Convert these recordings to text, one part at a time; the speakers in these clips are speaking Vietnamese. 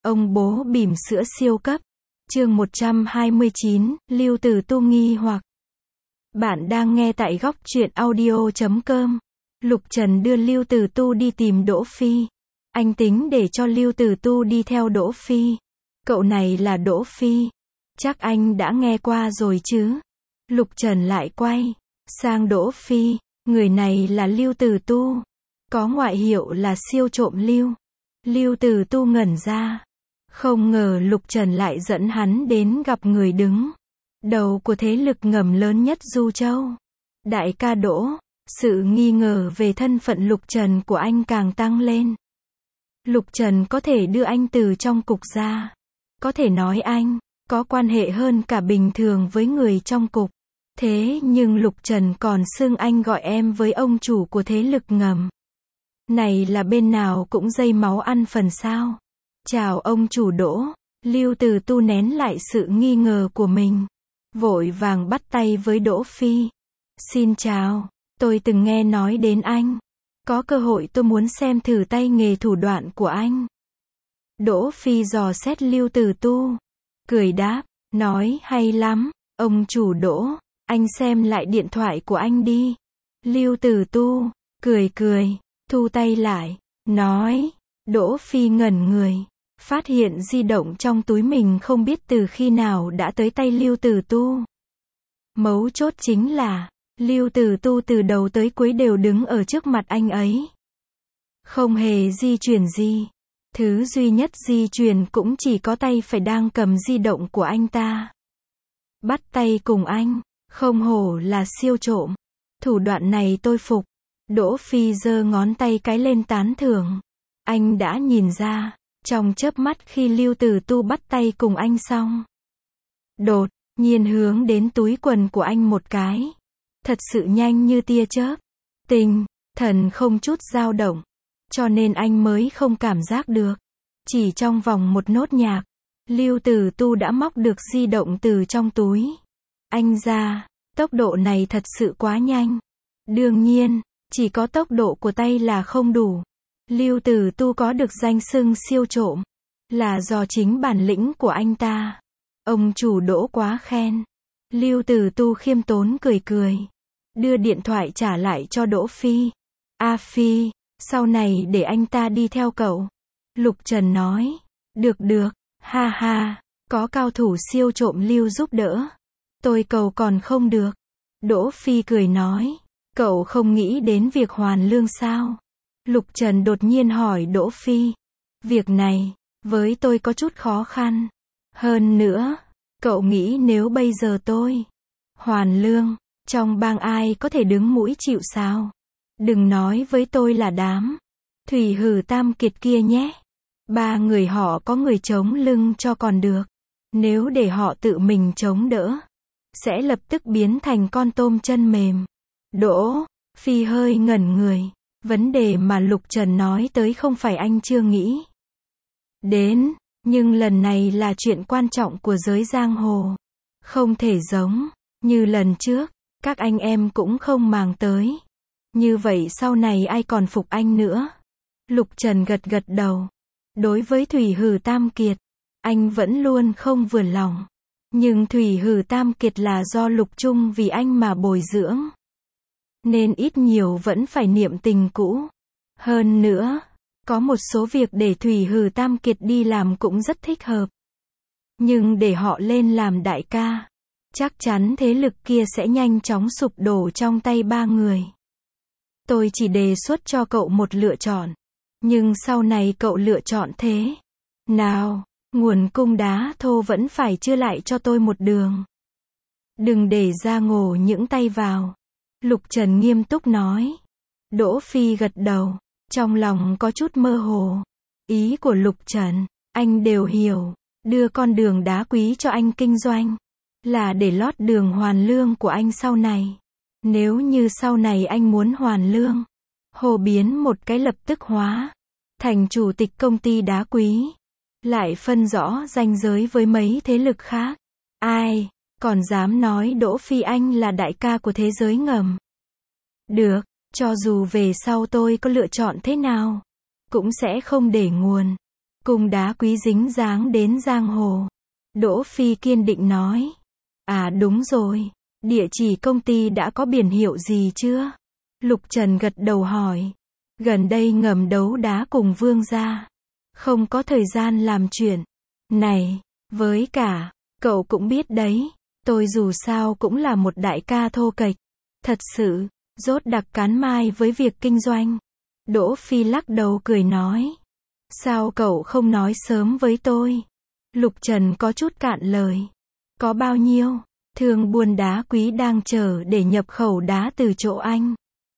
Ông bố bỉm sữa siêu cấp. Chương 129, Lưu Tử Tu nghi hoặc. Bạn đang nghe tại góc truyện audio.com. Lục Trần đưa Lưu Tử Tu đi tìm Đỗ Phi. Anh tính để cho Lưu Tử Tu đi theo Đỗ Phi. Cậu này là Đỗ Phi. Chắc anh đã nghe qua rồi chứ. Lục Trần lại quay sang Đỗ Phi. Người này là Lưu Tử Tu. Có ngoại hiệu là siêu trộm Lưu. Lưu Tử Tu ngẩn ra. Không ngờ Lục Trần lại dẫn hắn đến gặp người đứng đầu của thế lực ngầm lớn nhất Du Châu. Đại ca Đỗ. Sự nghi ngờ về thân phận Lục Trần của anh càng tăng lên. Lục Trần có thể đưa anh từ trong cục ra. Có thể nói anh có quan hệ hơn cả bình thường với người trong cục. Thế nhưng Lục Trần còn xưng anh gọi em với ông chủ của thế lực ngầm. Này là bên nào cũng dây máu ăn phần sao? Chào ông chủ Đỗ. Lưu Tử Tu nén lại sự nghi ngờ của mình. Vội vàng bắt tay với Đỗ Phi. Xin chào, tôi từng nghe nói đến anh. Có cơ hội tôi muốn xem thử tay nghề thủ đoạn của anh. Đỗ Phi dò xét Lưu Tử Tu. Cười đáp, nói hay lắm, ông chủ Đỗ, anh xem lại điện thoại của anh đi. Lưu Tử Tu, cười, thu tay lại, nói. Đỗ Phi ngẩn người. Phát hiện di động trong túi mình không biết từ khi nào đã tới tay Lưu Tử Tu. Mấu chốt chính là, Lưu Tử Tu từ đầu tới cuối đều đứng ở trước mặt anh ấy. Không hề di chuyển gì. Thứ duy nhất di chuyển cũng chỉ có tay phải đang cầm di động của anh ta. Bắt tay cùng anh, không hổ là siêu trộm. Thủ đoạn này tôi phục. Đỗ Phi giơ ngón tay cái lên tán thưởng. Anh đã nhìn ra. Trong chớp mắt khi Lưu Tử Tu bắt tay cùng anh xong. Đột nhiên hướng đến túi quần của anh một cái. Thật sự nhanh như tia chớp. Tinh thần không chút dao động. Cho nên anh mới không cảm giác được. Chỉ trong vòng một nốt nhạc. Lưu Tử Tu đã móc được di động từ trong túi anh ra. Tốc độ này thật sự quá nhanh. Đương nhiên, chỉ có tốc độ của tay là không đủ. Lưu Tử Tu có được danh xưng siêu trộm là do chính bản lĩnh của anh ta. Ông chủ Đỗ quá khen. Lưu Tử Tu khiêm tốn cười. Đưa điện thoại trả lại cho Đỗ Phi. A Phi, sau này để anh ta đi theo cậu. Lục Trần nói. Được, ha, có cao thủ siêu trộm Lưu giúp đỡ. Tôi cầu còn không được. Đỗ Phi cười nói. Cậu không nghĩ đến việc hoàn lương sao? Lục Trần đột nhiên hỏi Đỗ Phi. Việc này, với tôi có chút khó khăn. Hơn nữa, cậu nghĩ nếu bây giờ tôi hoàn lương, trong bang ai có thể đứng mũi chịu sào? Đừng nói với tôi là đám Thủy Hử Tam Kiệt kia nhé. 3 người họ có người chống lưng cho còn được. Nếu để họ tự mình chống đỡ, sẽ lập tức biến thành con tôm chân mềm. Đỗ Phi hơi ngẩn người. Vấn đề mà Lục Trần nói tới không phải anh chưa nghĩ đến, nhưng lần này là chuyện quan trọng của giới giang hồ. Không thể giống như lần trước, các anh em cũng không màng tới. Như vậy sau này ai còn phục anh nữa? Lục Trần gật đầu. Đối với Thủy Hử Tam Kiệt, anh vẫn luôn không vừa lòng. Nhưng Thủy Hử Tam Kiệt là do Lục Trung vì anh mà bồi dưỡng. Nên ít nhiều vẫn phải niệm tình cũ. Hơn nữa, có một số việc để Thủy Hử Tam Kiệt đi làm cũng rất thích hợp. Nhưng để họ lên làm đại ca, chắc chắn thế lực kia sẽ nhanh chóng sụp đổ trong tay 3 người. Tôi chỉ đề xuất cho cậu một lựa chọn. Nhưng sau này cậu lựa chọn thế nào? Nguồn cung đá thô vẫn phải chưa lại cho tôi một đường. Đừng để ra ngổ những tay vào. Lục Trần nghiêm túc nói. Đỗ Phi gật đầu. Trong lòng có chút mơ hồ. Ý của Lục Trần, anh đều hiểu. Đưa con đường đá quý cho anh kinh doanh. Là để lót đường hoàn lương của anh sau này. Nếu như sau này anh muốn hoàn lương. Hồ biến một cái lập tức hóa. Thành chủ tịch công ty đá quý. Lại phân rõ ranh giới với mấy thế lực khác. Ai còn dám nói Đỗ Phi anh là đại ca của thế giới ngầm? Được, cho dù về sau tôi có lựa chọn thế nào, cũng sẽ không để nguồn Cung đá quý dính dáng đến giang hồ. Đỗ Phi kiên định nói. À đúng rồi. Địa chỉ công ty đã có biển hiệu gì chưa? Lục Trần gật đầu hỏi. Gần đây ngầm đấu đá cùng Vương gia. Không có thời gian làm chuyện này. Với cả, cậu cũng biết đấy. Tôi dù sao cũng là một đại ca thô kệch. Thật sự, rốt đặc cán mai với việc kinh doanh. Đỗ Phi lắc đầu cười nói. Sao cậu không nói sớm với tôi? Lục Trần có chút cạn lời. Có bao nhiêu? Thương buôn đá quý đang chờ để nhập khẩu đá từ chỗ anh.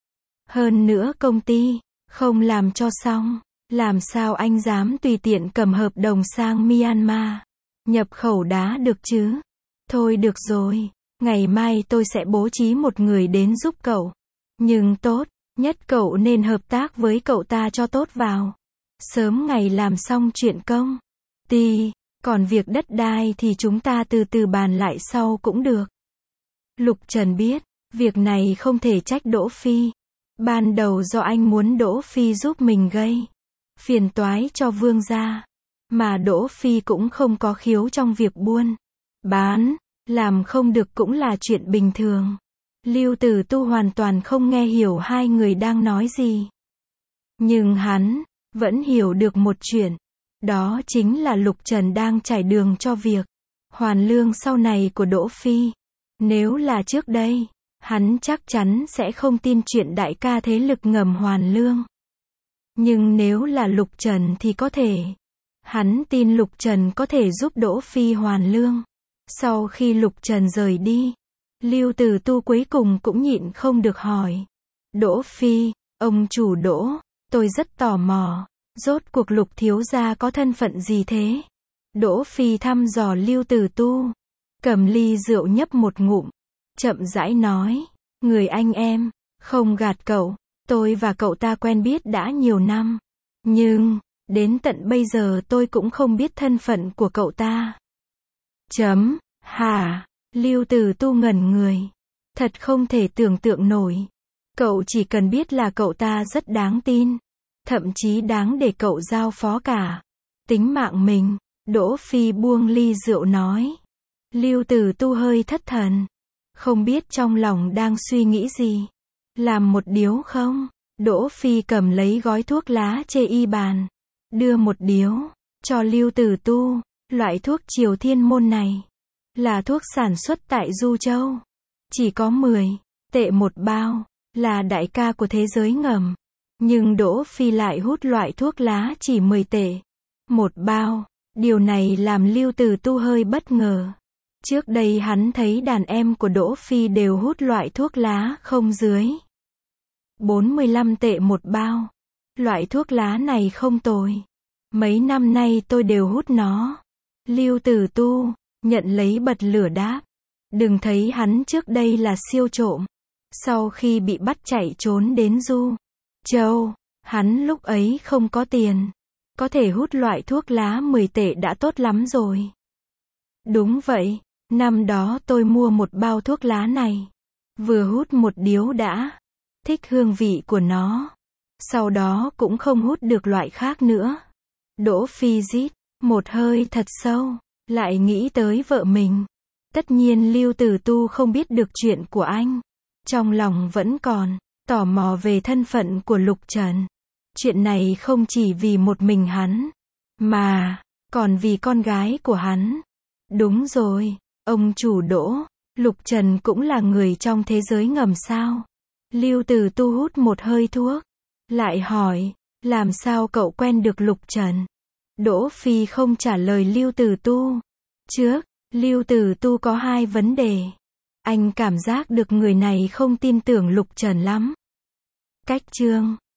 Hơn nữa công ty không làm cho xong. Làm sao anh dám tùy tiện cầm hợp đồng sang Myanmar? Nhập khẩu đá được chứ? Thôi được rồi. Ngày mai tôi sẽ bố trí một người đến giúp cậu. Nhưng tốt nhất cậu nên hợp tác với cậu ta cho tốt vào. Sớm ngày làm xong chuyện công ty. Còn việc đất đai thì chúng ta từ từ bàn lại sau cũng được. Lục Trần biết, việc này không thể trách Đỗ Phi. Ban đầu do anh muốn Đỗ Phi giúp mình gây phiền toái cho Vương gia. Mà Đỗ Phi cũng không có khiếu trong việc buôn bán. Làm không được cũng là chuyện bình thường. Lưu Tử Tu hoàn toàn không nghe hiểu hai người đang nói gì. Nhưng hắn vẫn hiểu được một chuyện. Đó chính là Lục Trần đang trải đường cho việc hoàn lương sau này của Đỗ Phi. Nếu là trước đây, hắn chắc chắn sẽ không tin chuyện đại ca thế lực ngầm hoàn lương. Nhưng nếu là Lục Trần thì có thể. Hắn tin Lục Trần có thể giúp Đỗ Phi hoàn lương. Sau khi Lục Trần rời đi, Lưu Tử Tu cuối cùng cũng nhịn không được hỏi. Đỗ Phi, ông chủ Đỗ, tôi rất tò mò. Rốt cuộc Lục thiếu gia có thân phận gì thế? Đỗ Phi thăm dò Lưu Tử Tu. Cầm ly rượu nhấp một ngụm. Chậm rãi nói. Người anh em, không gạt cậu. Tôi và cậu ta quen biết đã nhiều năm. Nhưng, đến tận bây giờ tôi cũng không biết thân phận của cậu ta. Hả? Lưu Tử Tu ngẩn người. Thật không thể tưởng tượng nổi. Cậu chỉ cần biết là cậu ta rất đáng tin. Thậm chí đáng để cậu giao phó cả tính mạng mình. Đỗ Phi buông ly rượu nói. Lưu Tử Tu hơi thất thần. Không biết trong lòng đang suy nghĩ gì. Làm một điếu không? Đỗ Phi cầm lấy gói thuốc lá chê y bàn. Đưa một điếu cho Lưu Tử Tu. Loại thuốc Triều Thiên Môn này là thuốc sản xuất tại Du Châu. Chỉ có 10 tệ một bao. Là đại ca của thế giới ngầm. Nhưng Đỗ Phi lại hút loại thuốc lá chỉ 10 tệ một bao. Điều này làm Lưu Tử Tu hơi bất ngờ. Trước đây hắn thấy đàn em của Đỗ Phi đều hút loại thuốc lá không dưới 45 tệ một bao. Loại thuốc lá này không tồi. Mấy năm nay tôi đều hút nó. Lưu Tử Tu nhận lấy bật lửa đáp. Đừng thấy hắn trước đây là siêu trộm. Sau khi bị bắt chạy trốn đến Du Châu, hắn lúc ấy không có tiền. Có thể hút loại thuốc lá 10 tệ đã tốt lắm rồi. Đúng vậy, năm đó tôi mua một bao thuốc lá này. Vừa hút một điếu đã thích hương vị của nó. Sau đó cũng không hút được loại khác nữa. Đỗ Phi rít một hơi thật sâu, lại nghĩ tới vợ mình. Tất nhiên Lưu Tử Tu không biết được chuyện của anh. Trong lòng vẫn còn tò mò về thân phận của Lục Trần. Chuyện này không chỉ vì một mình hắn, mà còn vì con gái của hắn. Đúng rồi, ông chủ Đỗ, Lục Trần cũng là người trong thế giới ngầm sao? Lưu Tử Tu hút một hơi thuốc, lại hỏi, làm sao cậu quen được Lục Trần? Đỗ Phi không trả lời Lưu Tử Tu. Trước, Lưu Tử Tu có hai vấn đề. Anh cảm giác được người này không tin tưởng Lục Trần lắm. Cách chương